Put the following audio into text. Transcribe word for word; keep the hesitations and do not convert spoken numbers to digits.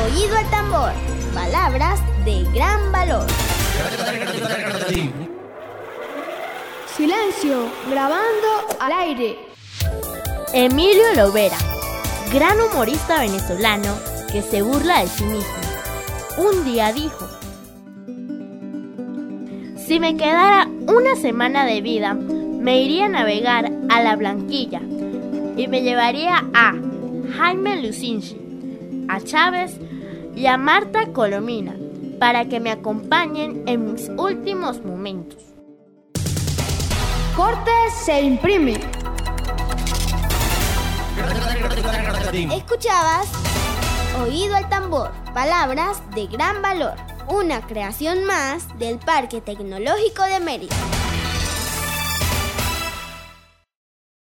Oído al tambor, palabras de gran valor. Silencio, grabando al aire. Emilio Lovera, gran humorista venezolano que se burla de sí mismo, un día dijo: si me quedara una semana de vida, me iría a navegar a la Blanquilla y me llevaría a Jaime Lucinchi, a Chávez y a Marta Colomina para que me acompañen en mis últimos momentos. Corte se imprime. Escuchabas Oído al tambor, palabras de gran valor, una creación más del Parque Tecnológico de Mérida.